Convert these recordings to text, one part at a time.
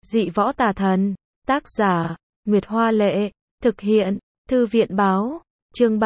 Dị võ tà thần. Tác giả, Nguyệt Hoa Lệ. Thực hiện, Thư viện Báo. Chương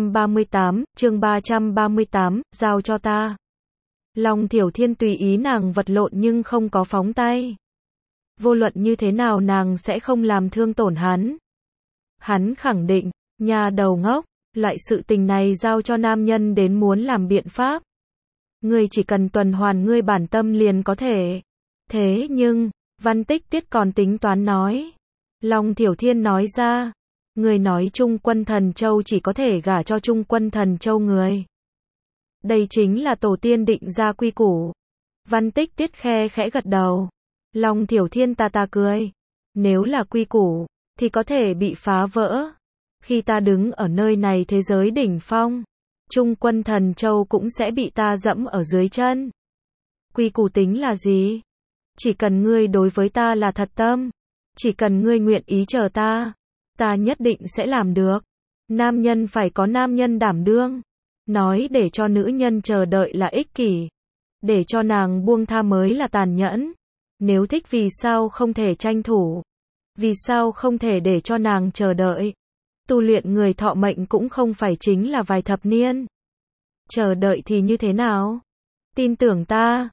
338, giao cho ta. Long Thiểu Thiên tùy ý nàng vật lộn nhưng không có phóng tay. Vô luận như thế nào nàng sẽ không làm thương tổn hắn. Hắn khẳng định, nhà đầu ngốc, loại sự tình này giao cho nam nhân đến muốn làm biện pháp. Ngươi chỉ cần tuần hoàn ngươi bản tâm liền có thể. Thế nhưng, Văn Tích Tiết còn tính toán nói. Long Thiểu Thiên nói ra, người nói Trung Quân Thần Châu chỉ có thể gả cho Trung Quân Thần Châu người. Đây chính là tổ tiên định ra quy củ. Văn Tích Tiết khe khẽ gật đầu. Long Thiểu Thiên ta cười. Nếu là quy củ, thì có thể bị phá vỡ. Khi ta đứng ở nơi này thế giới đỉnh phong, Trung Quân Thần Châu cũng sẽ bị ta dẫm ở dưới chân. Quy củ tính là gì? Chỉ cần ngươi đối với ta là thật tâm, chỉ cần ngươi nguyện ý chờ ta nhất định sẽ làm được. Nam nhân phải có nam nhân đảm đương. Nói để cho nữ nhân chờ đợi là ích kỷ, để cho nàng buông tha mới là tàn nhẫn. Nếu thích vì sao không thể tranh thủ? Vì sao không thể để cho nàng chờ đợi? Tu luyện người thọ mệnh cũng không phải chính là vài thập niên. Chờ đợi thì như thế nào? Tin tưởng ta,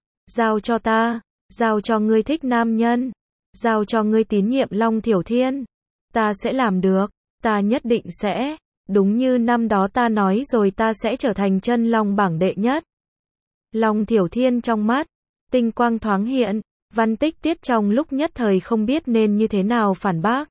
giao cho ngươi thích nam nhân, giao cho ngươi tín nhiệm Long Thiểu Thiên. Ta sẽ làm được, ta nhất định sẽ. Đúng như năm đó ta nói rồi, ta sẽ trở thành chân long bảng đệ nhất. Long Thiểu Thiên trong mắt, tinh quang thoáng hiện. Văn Tích Tiết trong lúc nhất thời không biết nên như thế nào phản bác.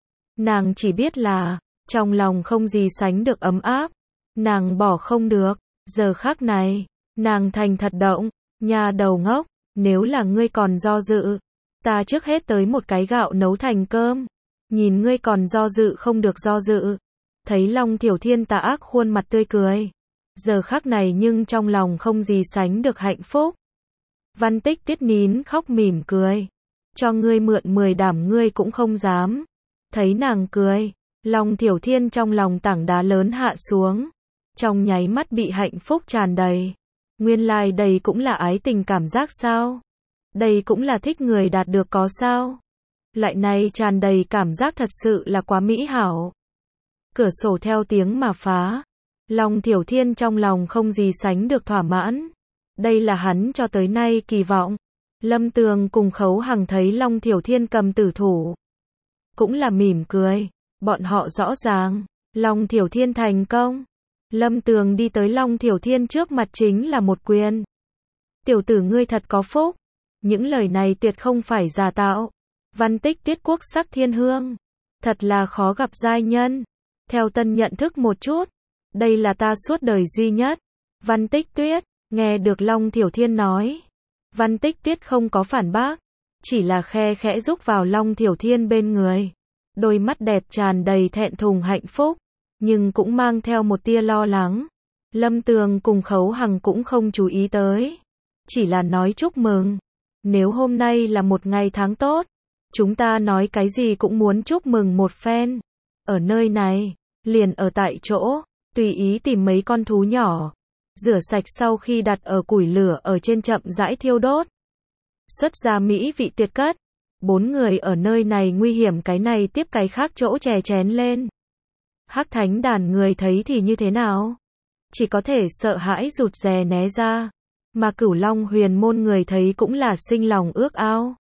Nàng chỉ biết là, trong lòng không gì sánh được ấm áp. Nàng bỏ không được. Giờ khắc này, nàng thành thật động. Nhà đầu ngốc, nếu là ngươi còn do dự, ta trước hết tới một cái gạo nấu thành cơm. Nhìn ngươi còn do dự không được do dự. Thấy Long Thiểu Thiên tà ác khuôn mặt tươi cười. Giờ khắc này nhưng trong lòng không gì sánh được hạnh phúc. Văn Tích Tiết nín khóc mỉm cười. Cho ngươi mượn 10 đảm ngươi cũng không dám. Thấy nàng cười, Long Thiểu Thiên trong lòng tảng đá lớn hạ xuống. Trong nháy mắt bị hạnh phúc tràn đầy. Nguyên lai đây cũng là ái tình cảm giác sao? Đây cũng là thích người đạt được có sao? Loại này tràn đầy cảm giác thật sự là quá mỹ hảo. Cửa sổ theo tiếng mà phá. Long Thiểu Thiên trong lòng không gì sánh được thỏa mãn. Đây là hắn cho tới nay kỳ vọng. Lâm Tường cùng Khấu Hằng thấy Long Thiểu Thiên cầm tử thủ, cũng là mỉm cười. Bọn họ rõ ràng, Long Thiểu Thiên thành công. Lâm Tường đi tới Long Thiểu Thiên trước mặt chính là một quyền. Tiểu tử ngươi thật có phúc. Những lời này tuyệt không phải giả tạo. Văn Tích Tiết quốc sắc thiên hương. Thật là khó gặp giai nhân. Theo tân nhận thức một chút. Đây là ta suốt đời duy nhất. Văn Tích Tuyết, nghe được Long Thiểu Thiên nói. Văn Tích Tuyết không có phản bác. Chỉ là khe khẽ rúc vào Long Thiểu Thiên bên người. Đôi mắt đẹp tràn đầy thẹn thùng hạnh phúc. Nhưng cũng mang theo một tia lo lắng. Lâm Tường cùng Khấu Hằng cũng không chú ý tới. Chỉ là nói chúc mừng. Nếu hôm nay là một ngày tháng tốt, chúng ta nói cái gì cũng muốn chúc mừng một phen. Ở nơi này, liền ở tại chỗ, tùy ý tìm mấy con thú nhỏ. Rửa sạch sau khi đặt ở củi lửa ở trên chậm rãi thiêu đốt. Xuất ra mỹ vị tuyệt cất. 4 người ở nơi này nguy hiểm cái này tiếp cái khác chỗ chè chén lên. Hắc Thánh đàn người thấy thì như thế nào? Chỉ có thể sợ hãi rụt rè né ra. Mà Cửu Long Huyền môn người thấy cũng là sinh lòng ước ao.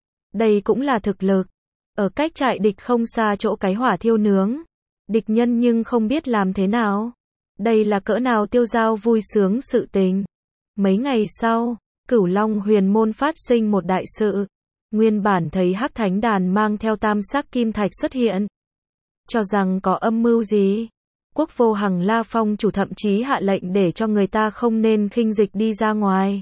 Đây cũng là thực lực. Ở cách trại địch không xa chỗ cái hỏa thiêu nướng. Địch nhân nhưng không biết làm thế nào. Đây là cỡ nào tiêu dao vui sướng sự tình. Mấy ngày sau, Cửu Long Huyền môn phát sinh một đại sự. Nguyên bản thấy Hắc Thánh đàn mang theo tam sắc kim thạch xuất hiện. Cho rằng có âm mưu gì. Quốc vô Hằng La Phong chủ thậm chí hạ lệnh để cho người ta không nên khinh dịch đi ra ngoài.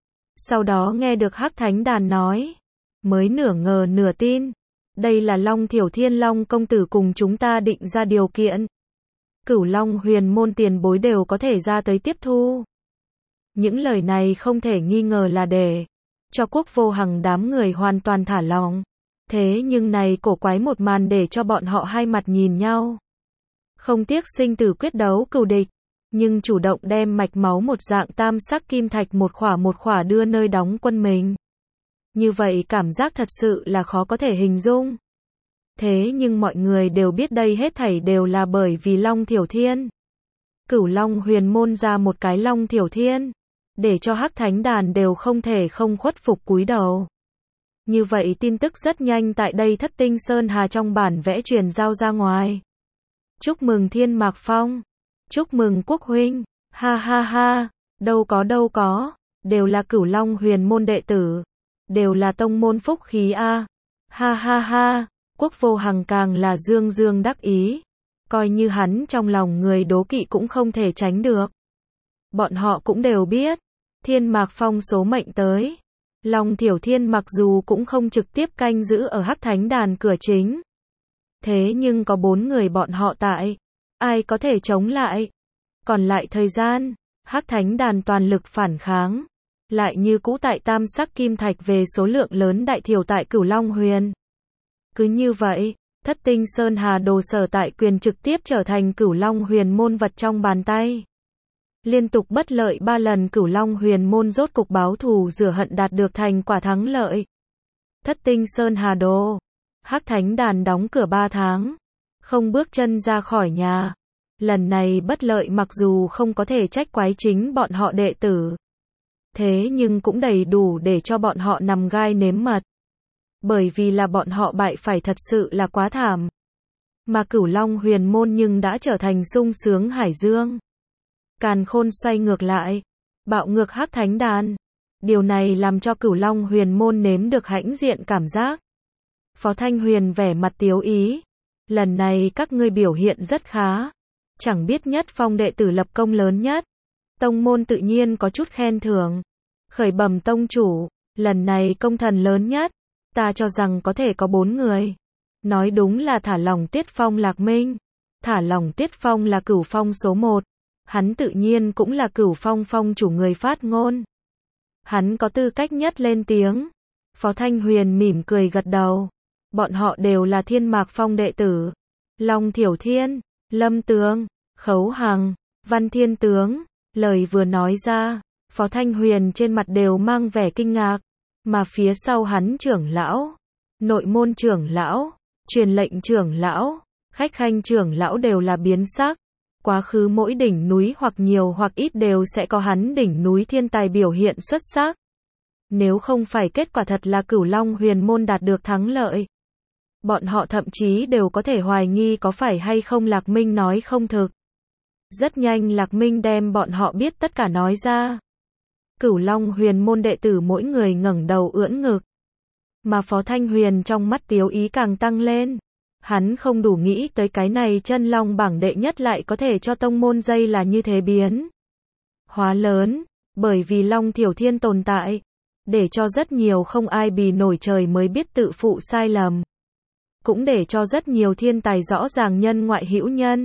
Sau đó nghe được Hắc Thánh đàn nói. Mới nửa ngờ nửa tin. Đây là Long Thiểu Thiên Long công tử cùng chúng ta định ra điều kiện. Cửu Long Huyền môn tiền bối đều có thể ra tới tiếp thu. Những lời này không thể nghi ngờ là để cho Quốc vô Hằng đám người hoàn toàn thả lòng. Thế nhưng này cổ quái một màn để cho bọn họ hai mặt nhìn nhau. Không tiếc sinh tử quyết đấu cừu địch, nhưng chủ động đem mạch máu một dạng tam sắc kim thạch một khỏa đưa nơi đóng quân mình. Như vậy cảm giác thật sự là khó có thể hình dung. Thế nhưng mọi người đều biết đây hết thảy đều là bởi vì Long Thiểu Thiên. Cửu Long Huyền Môn ra một cái Long Thiểu Thiên, để cho Hắc Thánh Đàn đều không thể không khuất phục cúi đầu. Như vậy tin tức rất nhanh tại đây Thất Tinh Sơn Hà trong bản vẽ truyền giao ra ngoài. Chúc mừng Thiên Mạc Phong, chúc mừng Quốc huynh, ha ha ha, đâu có, đều là Cửu Long Huyền Môn đệ tử, đều là tông môn phúc khí a, ha ha ha, Quốc Vô Hằng càng là dương dương đắc ý, coi như hắn trong lòng người đố kỵ cũng không thể tránh được. Bọn họ cũng đều biết, Thiên Mạc Phong số mệnh tới. Long Thiểu Thiên mặc dù cũng không trực tiếp canh giữ ở Hắc Thánh Đàn cửa chính. Thế nhưng có 4 người bọn họ tại, ai có thể chống lại? Còn lại thời gian, Hắc Thánh Đàn toàn lực phản kháng, lại như cũ tại tam sắc kim thạch về số lượng lớn đại thiểu tại Cửu Long Huyền. Cứ như vậy, Thất Tinh Sơn Hà đồ sở tại quyền trực tiếp trở thành Cửu Long Huyền môn vật trong bàn tay. Liên tục bất lợi 3 lần Cửu Long Huyền môn rốt cục báo thù rửa hận đạt được thành quả thắng lợi. Thất Tinh Sơn Hà đồ, Hắc Thánh Đàn đóng cửa 3 tháng, không bước chân ra khỏi nhà. Lần này bất lợi mặc dù không có thể trách quái chính bọn họ đệ tử, thế nhưng cũng đầy đủ để cho bọn họ nằm gai nếm mật. Bởi vì là bọn họ bại phải thật sự là quá thảm. Mà Cửu Long Huyền môn nhưng đã trở thành sung sướng hải dương. Càn khôn xoay ngược lại, bạo ngược Hắc Thánh Đàn. Điều này làm cho Cửu Long Huyền môn nếm được hãnh diện cảm giác. Phó Thanh Huyền vẻ mặt tiếu ý. Lần này các ngươi biểu hiện rất khá. Chẳng biết Nhất Phong đệ tử lập công lớn nhất. Tông môn tự nhiên có chút khen thưởng. Khởi bẩm tông chủ, lần này công thần lớn nhất. Ta cho rằng có thể có 4 người. Nói đúng là thả lỏng Tiết Phong Lạc Minh. Thả lỏng Tiết Phong là Cửu Phong số 1. Hắn tự nhiên cũng là Cửu Phong phong chủ người phát ngôn. Hắn có tư cách nhất lên tiếng. Phó Thanh Huyền mỉm cười gật đầu. Bọn họ đều là Thiên Mạc Phong đệ tử. Long Thiểu Thiên, Lâm Tường, Khấu Hằng, Văn Thiên Tướng. Lời vừa nói ra, Phó Thanh Huyền trên mặt đều mang vẻ kinh ngạc. Mà phía sau hắn trưởng lão, nội môn trưởng lão, truyền lệnh trưởng lão, khách khanh trưởng lão đều là biến sắc. Quá khứ mỗi đỉnh núi hoặc nhiều hoặc ít đều sẽ có hắn đỉnh núi thiên tài biểu hiện xuất sắc. Nếu không phải kết quả thật là Cửu Long Huyền môn đạt được thắng lợi, bọn họ thậm chí đều có thể hoài nghi có phải hay không Lạc Minh nói không thực. Rất nhanh Lạc Minh đem bọn họ biết tất cả nói ra. Cửu Long Huyền môn đệ tử mỗi người ngẩng đầu ưỡn ngực. Mà Phó Thanh Huyền trong mắt tiếu ý càng tăng lên. Hắn không đủ nghĩ tới cái này chân long bảng đệ nhất lại có thể cho tông môn dây là như thế biến hóa lớn, bởi vì Long Thiểu Thiên tồn tại, để cho rất nhiều không ai bì nổi trời mới biết tự phụ sai lầm. Cũng để cho rất nhiều thiên tài rõ ràng nhân ngoại hữu nhân.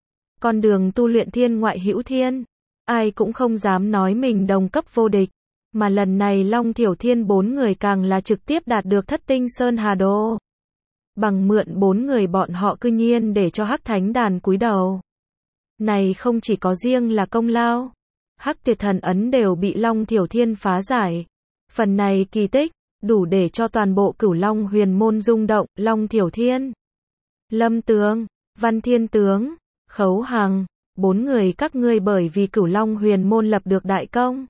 Con đường tu luyện thiên ngoại hữu thiên, ai cũng không dám nói mình đồng cấp vô địch. Mà lần này Long Thiểu Thiên 4 người càng là trực tiếp đạt được Thất Tinh Sơn Hà Đô. Bằng mượn 4 người bọn họ cư nhiên để cho Hắc Thánh Đàn cúi đầu. Này không chỉ có riêng là công lao. Hắc Tuyệt Thần Ấn đều bị Long Thiểu Thiên phá giải. Phần này kỳ tích, đủ để cho toàn bộ Cửu Long Huyền môn rung động. Long Thiểu Thiên, Lâm Tường, Văn Thiên Tướng, Khấu Hằng, 4 người các ngươi bởi vì Cửu Long Huyền môn lập được đại công,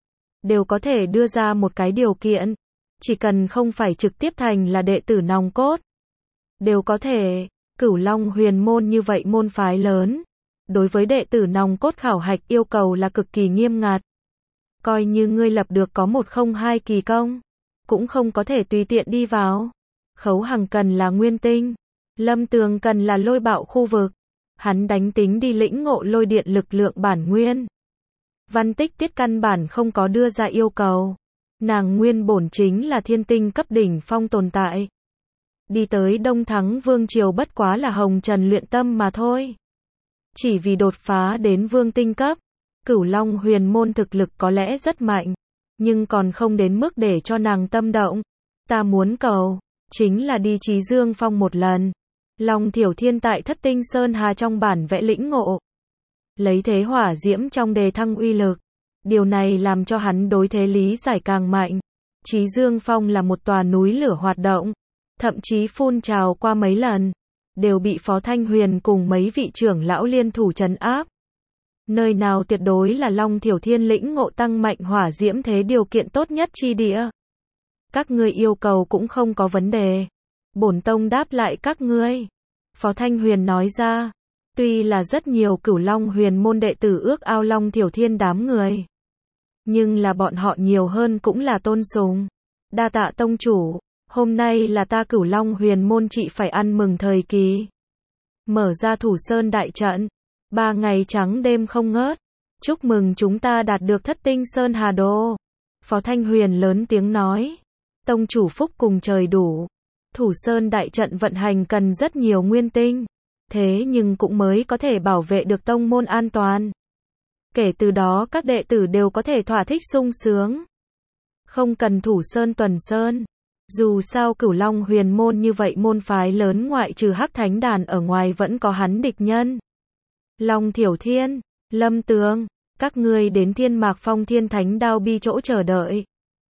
đều có thể đưa ra một cái điều kiện. Chỉ cần không phải trực tiếp thành là đệ tử nòng cốt, đều có thể. Cửu Long Huyền môn như vậy môn phái lớn, đối với đệ tử nòng cốt khảo hạch yêu cầu là cực kỳ nghiêm ngặt. Coi như ngươi lập được có 102 kỳ công, cũng không có thể tùy tiện đi vào. Khấu Hằng cần là nguyên tinh, Lâm Tường cần là lôi bạo khu vực. Hắn đánh tính đi lĩnh ngộ lôi điện lực lượng bản nguyên. Văn Tích Tiết căn bản không có đưa ra yêu cầu. Nàng nguyên bổn chính là thiên tinh cấp đỉnh phong tồn tại. Đi tới Đông Thắng Vương Triều bất quá là hồng trần luyện tâm mà thôi. Chỉ vì đột phá đến vương tinh cấp, Cửu Long Huyền môn thực lực có lẽ rất mạnh, nhưng còn không đến mức để cho nàng tâm động. Ta muốn cầu, chính là đi Chí Dương Phong một lần. Long Thiểu Thiên tại Thất Tinh Sơn Hà trong bản vẽ lĩnh ngộ, lấy thế hỏa diễm trong đề thăng uy lực. Điều này làm cho hắn đối thế lý giải càng mạnh. Chí Dương Phong là một tòa núi lửa hoạt động, thậm chí phun trào qua mấy lần, đều bị Phó Thanh Huyền cùng mấy vị trưởng lão liên thủ trấn áp. Nơi nào tuyệt đối là Long Thiểu Thiên lĩnh ngộ tăng mạnh hỏa diễm thế điều kiện tốt nhất chi địa. Các ngươi yêu cầu cũng không có vấn đề. Bổn tông đáp lại các ngươi. Phó Thanh Huyền nói ra, tuy là rất nhiều Cửu Long huyền môn đệ tử ước ao Long Thiểu Thiên đám người, nhưng là bọn họ nhiều hơn cũng là tôn sùng. Đa tạ tông chủ, hôm nay là ta Cửu Long huyền môn trị phải ăn mừng thời kỳ. Mở ra Thủ Sơn đại trận, 3 ngày trắng đêm không ngớt, chúc mừng chúng ta đạt được Thất Tinh Sơn Hà Đô. Phó Thanh Huyền lớn tiếng nói, tông chủ phúc cùng trời đủ. Thủ Sơn đại trận vận hành cần rất nhiều nguyên tinh, thế nhưng cũng mới có thể bảo vệ được tông môn an toàn. Kể từ đó các đệ tử đều có thể thỏa thích sung sướng. Không cần Thủ Sơn tuần sơn. Dù sao Cửu Long huyền môn như vậy môn phái lớn ngoại trừ Hắc Thánh Đàn ở ngoài vẫn có hắn địch nhân. Long Thiểu Thiên, Lâm Tường, các ngươi đến Thiên Mạc Phong Thiên Thánh Đao Bi chỗ chờ đợi.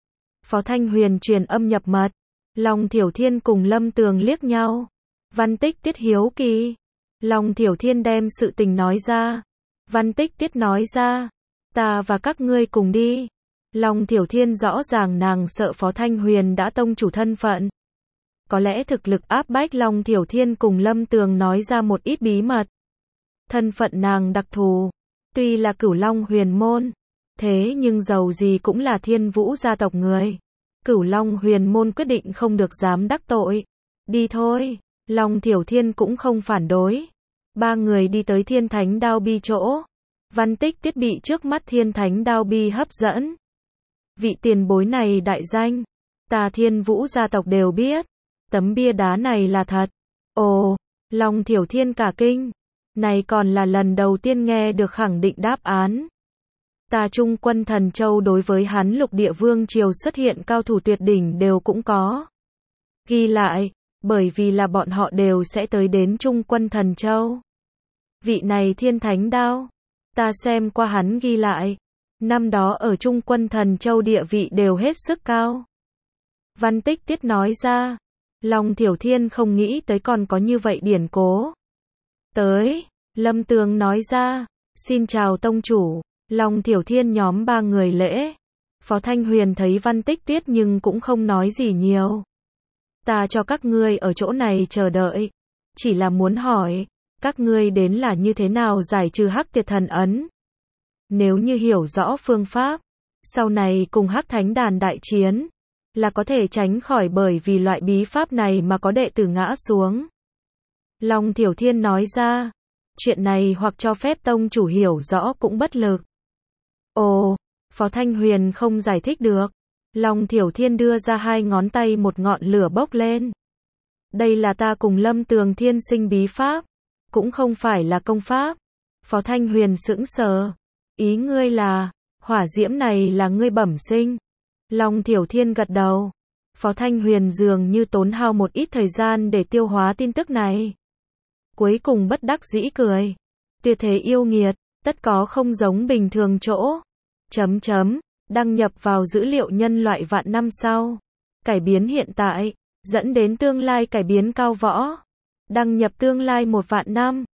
Phó Thanh Huyền truyền âm nhập mật. Long Thiểu Thiên cùng Lâm Tường liếc nhau. Văn Tích Tuyết hiếu kỳ. Long Thiểu Thiên đem sự tình nói ra. Văn Tích Tuyết nói ra, ta và các ngươi cùng đi. Long Thiểu Thiên rõ ràng nàng sợ Phó Thanh Huyền đã tông chủ thân phận. Có lẽ thực lực áp bách Long Thiểu Thiên cùng Lâm Tường nói ra một ít bí mật. Thân phận nàng đặc thù, tuy là Cửu Long huyền môn, thế nhưng dầu gì cũng là Thiên Vũ gia tộc người. Cửu Long huyền môn quyết định không được dám đắc tội. Đi thôi, Long Thiểu Thiên cũng không phản đối. 3 người đi tới Thiên Thánh Đao Bi chỗ. Văn Tích Tuyết bị trước mắt Thiên Thánh Đao Bi hấp dẫn. Vị tiền bối này đại danh, ta Thiên Vũ gia tộc đều biết. Tấm bia đá này là thật. Ồ, Long Thiểu Thiên cả kinh. Này còn là lần đầu tiên nghe được khẳng định đáp án. Ta Trung Quân Thần Châu đối với hắn Lục Địa Vương triều xuất hiện cao thủ tuyệt đỉnh đều cũng có ghi lại, bởi vì là bọn họ đều sẽ tới đến Trung Quân Thần Châu. Vị này Thiên Thánh Đao, ta xem qua hắn ghi lại, năm đó ở Trung Quân Thần Châu địa vị đều hết sức cao. Văn Tích Tuyết nói ra, Long Thiểu Thiên không nghĩ tới còn có như vậy điển cố. Tới, Lâm Tường nói ra, xin chào tông chủ. Long Thiểu Thiên nhóm 3 người lễ. Phó Thanh Huyền thấy Văn Tích Tuyết nhưng cũng không nói gì nhiều. Ta cho các ngươi ở chỗ này chờ đợi. Chỉ là muốn hỏi, các ngươi đến là như thế nào giải trừ Hắc Tiệt Thần Ấn. Nếu như hiểu rõ phương pháp, sau này cùng Hắc Thánh Đàn đại chiến, là có thể tránh khỏi bởi vì loại bí pháp này mà có đệ tử ngã xuống. Long Thiểu Thiên nói ra, chuyện này hoặc cho phép tông chủ hiểu rõ cũng bất lực. Ồ, Phó Thanh Huyền không giải thích được. Long Thiểu Thiên đưa ra 2 ngón tay một ngọn lửa bốc lên. Đây là ta cùng Lâm Tường thiên sinh bí pháp, cũng không phải là công pháp. Phó Thanh Huyền sững sờ. Ý ngươi là, hỏa diễm này là ngươi bẩm sinh. Long Thiểu Thiên gật đầu. Phó Thanh Huyền dường như tốn hao một ít thời gian để tiêu hóa tin tức này. Cuối cùng bất đắc dĩ cười. Tuyệt thế yêu nghiệt, tất có không giống bình thường chỗ. Đăng nhập vào dữ liệu nhân loại vạn năm sau. Cải biến hiện tại, dẫn đến tương lai cải biến cao võ. Đăng nhập tương lai 1 vạn năm.